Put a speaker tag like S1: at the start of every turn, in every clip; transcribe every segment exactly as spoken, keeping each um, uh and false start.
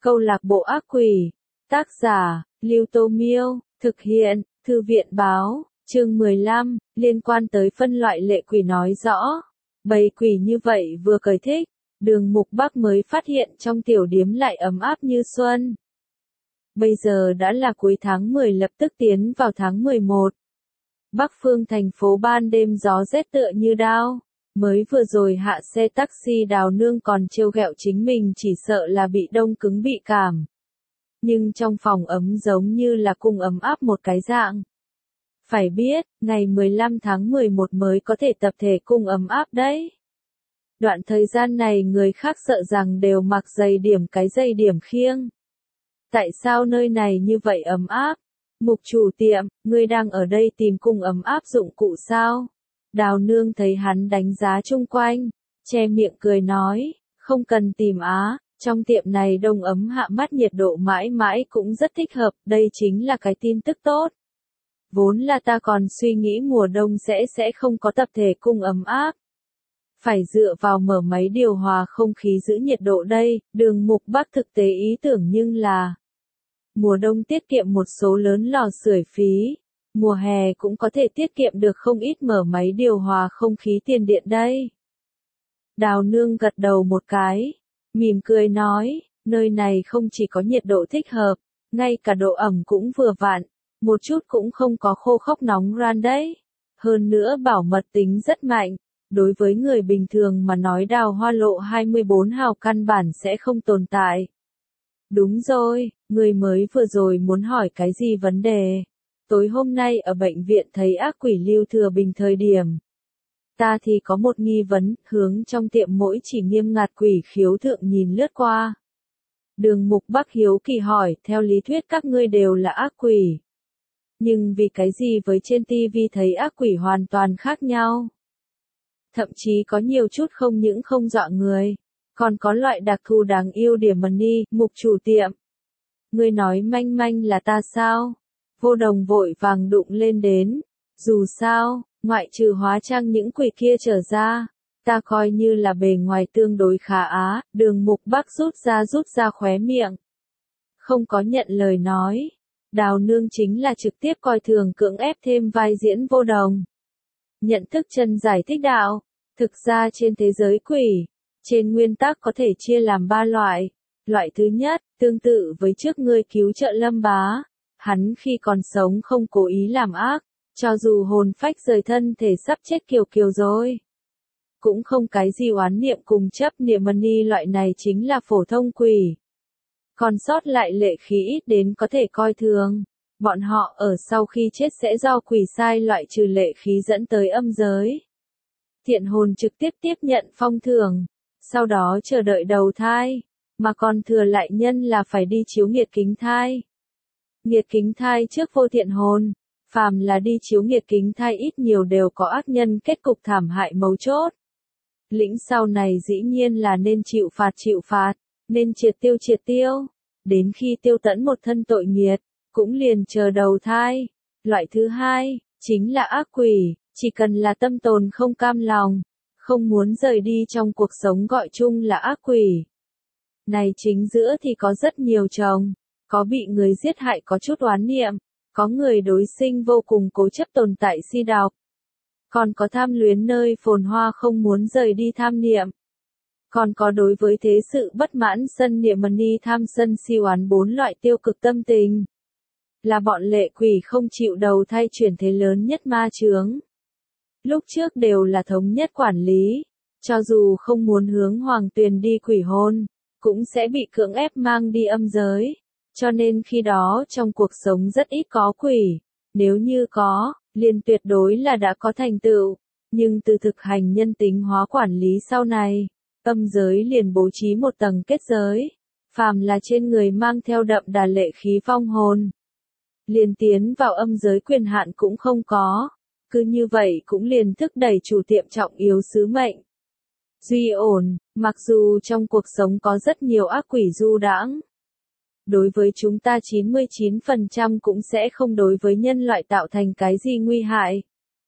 S1: Câu lạc bộ ác quỷ. Tác giả, Lưu Tô Miêu, thực hiện, Thư viện Báo, chương mười lăm, liên quan tới phân loại lệ quỷ nói rõ. Bầy quỷ như vậy vừa cởi thích, Đường Mục Bắc mới phát hiện trong tiểu điếm lại ấm áp như xuân. Bây giờ đã là cuối tháng mười, lập tức tiến vào tháng mười một. Bắc phương thành phố ban đêm gió rét tựa như đao. Mới vừa rồi hạ xe taxi Đào Nương còn trêu ghẹo chính mình chỉ sợ là bị đông cứng bị cảm. Nhưng trong phòng ấm giống như là cung ấm áp một cái dạng. Phải biết, ngày mười lăm tháng mười một mới có thể tập thể cung ấm áp đấy. Đoạn thời gian này người khác sợ rằng đều mặc giày điểm cái giày điểm khiêng. Tại sao nơi này như vậy ấm áp? Mục chủ tiệm, ngươi đang ở đây tìm cung ấm áp dụng cụ sao? Đào Nương thấy hắn đánh giá chung quanh, che miệng cười nói, không cần tìm á, trong tiệm này đông ấm hạ mát nhiệt độ mãi mãi cũng rất thích hợp, đây chính là cái tin tức tốt. Vốn là ta còn suy nghĩ mùa đông sẽ sẽ không có tập thể cung ấm áp. Phải dựa vào mở máy điều hòa không khí giữ nhiệt độ đây, Đường Mục Bắc thực tế ý tưởng nhưng là mùa đông tiết kiệm một số lớn lò sưởi phí. Mùa hè cũng có thể tiết kiệm được không ít mở máy điều hòa không khí tiền điện đây. Đào Nương gật đầu một cái, mỉm cười nói, nơi này không chỉ có nhiệt độ thích hợp, ngay cả độ ẩm cũng vừa vặn, một chút cũng không có khô khốc nóng ran đấy. Hơn nữa bảo mật tính rất mạnh, đối với người bình thường mà nói Đào Hoa lộ hai mươi bốn hào căn bản sẽ không tồn tại. Đúng rồi, người mới vừa rồi muốn hỏi cái gì vấn đề? Tối hôm nay ở bệnh viện thấy ác quỷ Lưu Thừa Bình thời điểm. Ta thì có một nghi vấn, hướng trong tiệm mỗi chỉ nghiêm ngặt quỷ khiếu thượng nhìn lướt qua. Đường Mục Bắc hiếu kỳ hỏi, theo lý thuyết các ngươi đều là ác quỷ. Nhưng vì cái gì với trên tivi thấy ác quỷ hoàn toàn khác nhau? Thậm chí có nhiều chút không những không dọa người, còn có loại đặc thù đáng yêu điểm money, Mục chủ tiệm. Ngươi nói manh manh là ta sao? Vô Đồng vội vàng đụng lên đến, dù sao, ngoại trừ hóa trang những quỷ kia trở ra, ta coi như là bề ngoài tương đối khá á. Đường Mục Bắc rút ra rút ra khóe miệng. Không có nhận lời nói, Đào Nương chính là trực tiếp coi thường cưỡng ép thêm vai diễn Vô Đồng. Nhận thức chân giải thích đạo, thực ra trên thế giới quỷ, trên nguyên tắc có thể chia làm ba loại. Loại thứ nhất, tương tự với trước ngươi cứu trợ Lâm Bá. Hắn khi còn sống không cố ý làm ác, cho dù hồn phách rời thân thể sắp chết kiều kiều rồi. Cũng không cái gì oán niệm cùng chấp niệm money, loại này chính là phổ thông quỷ. Còn sót lại lệ khí ít đến có thể coi thường. Bọn họ ở sau khi chết sẽ do quỷ sai loại trừ lệ khí dẫn tới âm giới. Thiện hồn trực tiếp tiếp nhận phong thưởng, sau đó chờ đợi đầu thai, mà còn thừa lại nhân là phải đi chiếu nghiệt kính thai. Nghiệt kính thai trước vô thiện hồn, phàm là đi chiếu nghiệt kính thai ít nhiều đều có ác nhân kết cục thảm hại mấu chốt. Lĩnh sau này dĩ nhiên là nên chịu phạt chịu phạt, nên triệt tiêu triệt tiêu, đến khi tiêu tẫn một thân tội nghiệt, cũng liền chờ đầu thai. Loại thứ hai, chính là ác quỷ, chỉ cần là tâm tồn không cam lòng, không muốn rời đi trong cuộc sống gọi chung là ác quỷ. Này chính giữa thì có rất nhiều chồng. Có bị người giết hại có chút oán niệm, có người đối sinh vô cùng cố chấp tồn tại si độc, còn có tham luyến nơi phồn hoa không muốn rời đi tham niệm, còn có đối với thế sự bất mãn sân niệm money tham sân si oán, bốn loại tiêu cực tâm tình. Là bọn lệ quỷ không chịu đầu thai chuyển thế lớn nhất ma chướng. Lúc trước đều là thống nhất quản lý, cho dù không muốn hướng hoàng tuyền đi quỷ hôn, cũng sẽ bị cưỡng ép mang đi âm giới. Cho nên khi đó trong cuộc sống rất ít có quỷ, nếu như có, liền tuyệt đối là đã có thành tựu, nhưng từ thực hành nhân tính hóa quản lý sau này, âm giới liền bố trí một tầng kết giới, phàm là trên người mang theo đậm đà lệ khí vong hồn, liền tiến vào âm giới quyền hạn cũng không có, cứ như vậy cũng liền thúc đẩy chủ tiệm trọng yếu sứ mệnh. Duy ổn, mặc dù trong cuộc sống có rất nhiều ác quỷ du đãng, đối với chúng ta chín mươi chín phần trăm cũng sẽ không đối với nhân loại tạo thành cái gì nguy hại.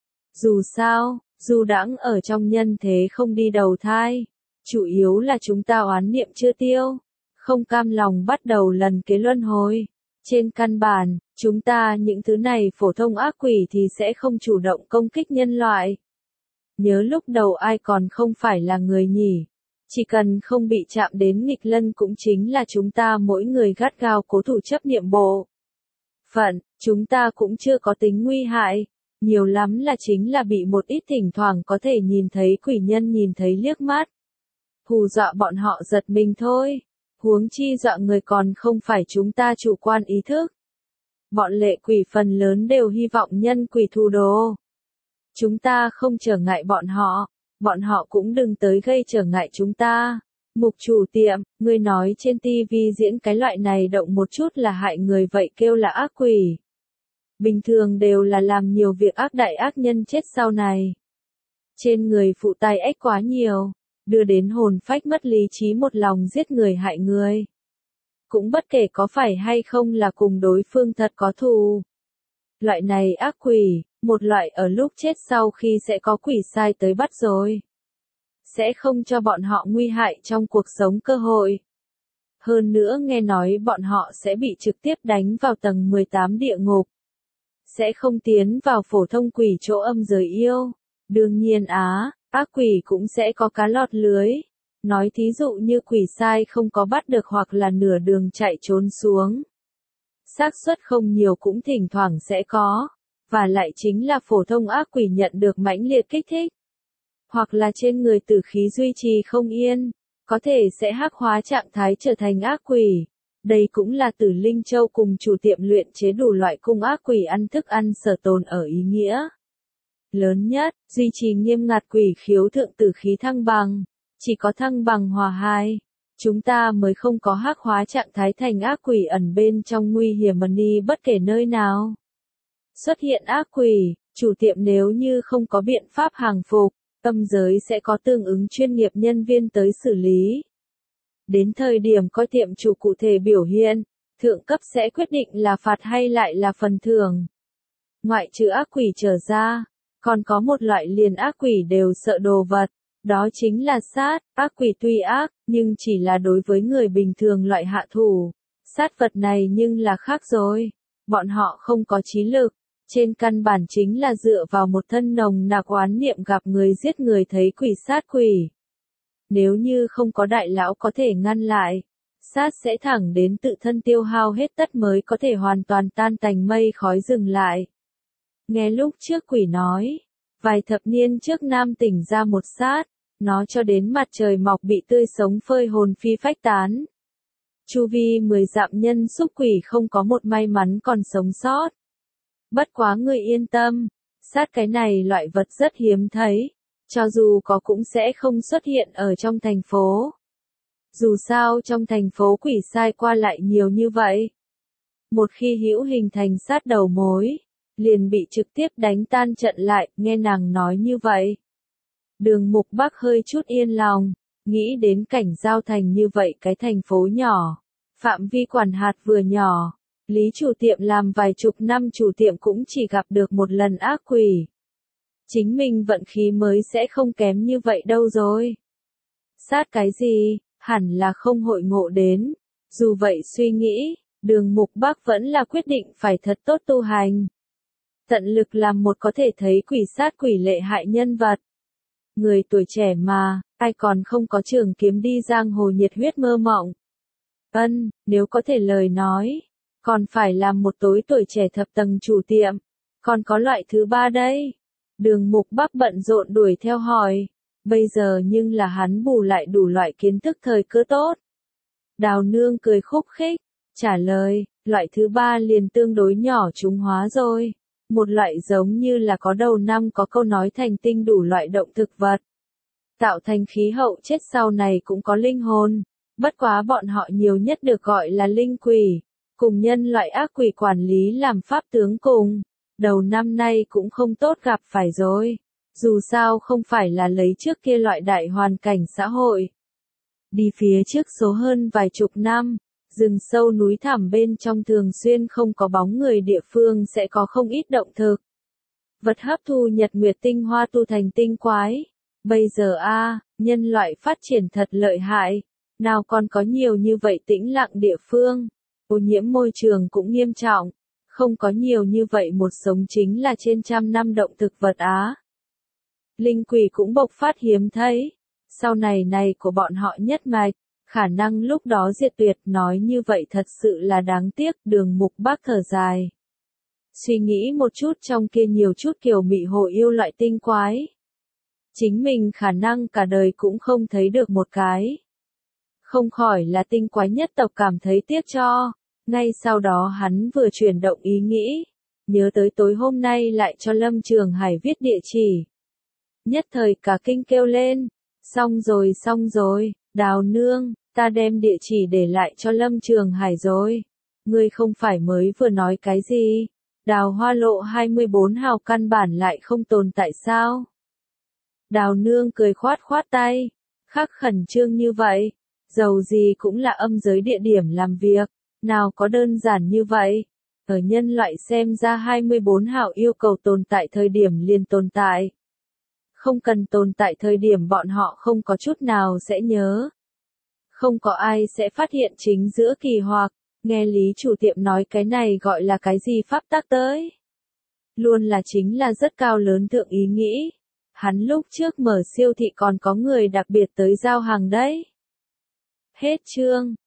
S1: Dù sao, du đãng ở trong nhân thế không đi đầu thai, chủ yếu là chúng ta oán niệm chưa tiêu, không cam lòng bắt đầu lần kế luân hồi. Trên căn bản, chúng ta những thứ này phổ thông ác quỷ thì sẽ không chủ động công kích nhân loại. Nhớ lúc đầu ai còn không phải là người nhỉ? Chỉ cần không bị chạm đến nghịch lân cũng chính là chúng ta mỗi người gắt gao cố thủ chấp niệm bộ phận, chúng ta cũng chưa có tính nguy hại. Nhiều lắm là chính là bị một ít thỉnh thoảng có thể nhìn thấy quỷ nhân nhìn thấy liếc mắt. Hù dọa bọn họ giật mình thôi. Huống chi dọa người còn không phải chúng ta chủ quan ý thức. Bọn lệ quỷ phần lớn đều hy vọng nhân quỷ thu đồ. Chúng ta không trở ngại bọn họ, bọn họ cũng đừng tới gây trở ngại chúng ta. Mục chủ tiệm, ngươi nói trên tivi diễn cái loại này động một chút là hại người vậy kêu là ác quỷ. Bình thường đều là làm nhiều việc ác đại ác nhân chết sau này. Trên người phụ tai ếch quá nhiều, đưa đến hồn phách mất lý trí một lòng giết người hại người. Cũng bất kể có phải hay không là cùng đối phương thật có thù. Loại này ác quỷ, một loại ở lúc chết sau khi sẽ có quỷ sai tới bắt rồi. Sẽ không cho bọn họ nguy hại trong cuộc sống cơ hội. Hơn nữa nghe nói bọn họ sẽ bị trực tiếp đánh vào tầng mười tám địa ngục. Sẽ không tiến vào phổ thông quỷ chỗ âm giới yêu. Đương nhiên á, ác quỷ cũng sẽ có cá lọt lưới. Nói thí dụ như quỷ sai không có bắt được hoặc là nửa đường chạy trốn xuống. Xác suất không nhiều cũng thỉnh thoảng sẽ có. Và lại chính là phổ thông ác quỷ nhận được mãnh liệt kích thích. Hoặc là trên người tử khí duy trì không yên. Có thể sẽ hắc hóa trạng thái trở thành ác quỷ. Đây cũng là Tử Linh Châu cùng chủ tiệm luyện chế đủ loại cung ác quỷ ăn thức ăn sở tồn ở ý nghĩa. Lớn nhất, duy trì nghiêm ngặt quỷ khiếu thượng tử khí thăng bằng. Chỉ có thăng bằng hòa hai, chúng ta mới không có hắc hóa trạng thái thành ác quỷ ẩn bên trong nguy hiểm ẩn đi bất kể nơi nào. Xuất hiện ác quỷ, chủ tiệm nếu như không có biện pháp hàng phục, âm giới sẽ có tương ứng chuyên nghiệp nhân viên tới xử lý. Đến thời điểm coi tiệm chủ cụ thể biểu hiện, thượng cấp sẽ quyết định là phạt hay lại là phần thưởng. Ngoại trừ ác quỷ trở ra, còn có một loại liền ác quỷ đều sợ đồ vật. Đó chính là sát, ác quỷ tuy ác, nhưng chỉ là đối với người bình thường loại hạ thủ. Sát vật này nhưng là khác rồi. Bọn họ không có trí lực. Trên căn bản chính là dựa vào một thân nồng nặc oán niệm gặp người giết người thấy quỷ sát quỷ. Nếu như không có đại lão có thể ngăn lại, sát sẽ thẳng đến tự thân tiêu hao hết tất mới có thể hoàn toàn tan tành mây khói dừng lại. Nghe lúc trước quỷ nói, vài thập niên trước Nam tỉnh ra một sát, nó cho đến mặt trời mọc bị tươi sống phơi hồn phi phách tán. Chu vi mười dặm nhân xúc quỷ không có một may mắn còn sống sót. Bất quá người yên tâm, sát cái này loại vật rất hiếm thấy, cho dù có cũng sẽ không xuất hiện ở trong thành phố. Dù sao trong thành phố quỷ sai qua lại nhiều như vậy. Một khi hữu hình thành sát đầu mối, liền bị trực tiếp đánh tan trận lại, nghe nàng nói như vậy. Đường Mục Bắc hơi chút yên lòng, nghĩ đến cảnh giao thành như vậy cái thành phố nhỏ, phạm vi quản hạt vừa nhỏ, lý chủ tiệm làm vài chục năm chủ tiệm cũng chỉ gặp được một lần ác quỷ. Chính mình vận khí mới sẽ không kém như vậy đâu rồi. Sát cái gì, hẳn là không hội ngộ đến. Dù vậy suy nghĩ, Đường Mục Bắc vẫn là quyết định phải thật tốt tu hành. Tận lực làm một có thể thấy quỷ sát quỷ lệ hại nhân vật. Người tuổi trẻ mà, ai còn không có trường kiếm đi giang hồ nhiệt huyết mơ mộng. Ân, nếu có thể lời nói, còn phải làm một tối tuổi trẻ thập tầng chủ tiệm. Còn có loại thứ ba đây. Đường Mục Bắc bận rộn đuổi theo hỏi. Bây giờ nhưng là hắn bù lại đủ loại kiến thức thời cơ tốt. Đào Nương cười khúc khích, trả lời, loại thứ ba liền tương đối nhỏ trúng hóa rồi. Một loại giống như là có đầu năm có câu nói thành tinh đủ loại động thực vật. Tạo thành khí hậu chết sau này cũng có linh hồn. Bất quá bọn họ nhiều nhất được gọi là linh quỷ. Cùng nhân loại ác quỷ quản lý làm pháp tướng cùng. Đầu năm nay cũng không tốt gặp phải rồi. Dù sao không phải là lấy trước kia loại đại hoàn cảnh xã hội. Đi phía trước số hơn vài chục năm. Rừng sâu núi thẳm bên trong thường xuyên không có bóng người địa phương sẽ có không ít động thực. Vật hấp thu nhật nguyệt tinh hoa tu thành tinh quái. Bây giờ a, nhân loại phát triển thật lợi hại. Nào còn có nhiều như vậy tĩnh lặng địa phương, ô nhiễm môi trường cũng nghiêm trọng, không có nhiều như vậy một sống chính là trên trăm năm động thực vật Á. Linh quỷ cũng bộc phát hiếm thấy, sau này này của bọn họ nhất mạch, khả năng lúc đó diệt tuyệt nói như vậy thật sự là đáng tiếc. Đường Mục Bác thở dài. Suy nghĩ một chút trong kia nhiều chút kiểu mị hồ yêu loại tinh quái. Chính mình khả năng cả đời cũng không thấy được một cái. Không khỏi là tinh quái nhất tộc cảm thấy tiếc cho. Ngay sau đó hắn vừa chuyển động ý nghĩ, nhớ tới tối hôm nay lại cho Lâm Trường Hải viết địa chỉ. Nhất thời cả kinh kêu lên, xong rồi xong rồi, Đào nương, ta đem địa chỉ để lại cho Lâm Trường Hải rồi. Ngươi không phải mới vừa nói cái gì? Đào Hoa Lộ hai mươi bốn hào căn bản lại không tồn tại sao? Đào nương cười khoát khoát tay, khắc khẩn trương như vậy, dầu gì cũng là âm giới địa điểm làm việc, nào có đơn giản như vậy. Ở nhân loại xem ra hai mươi bốn hào yêu cầu tồn tại thời điểm liền tồn tại. Không cần tồn tại thời điểm bọn họ không có chút nào sẽ nhớ. Không có ai sẽ phát hiện chính giữa kỳ hoặc, nghe lý chủ tiệm nói cái này gọi là cái gì pháp tắc tới. Luôn là chính là rất cao lớn thượng ý nghĩ. Hắn lúc trước mở siêu thị còn có người đặc biệt tới giao hàng đấy. Hết chương.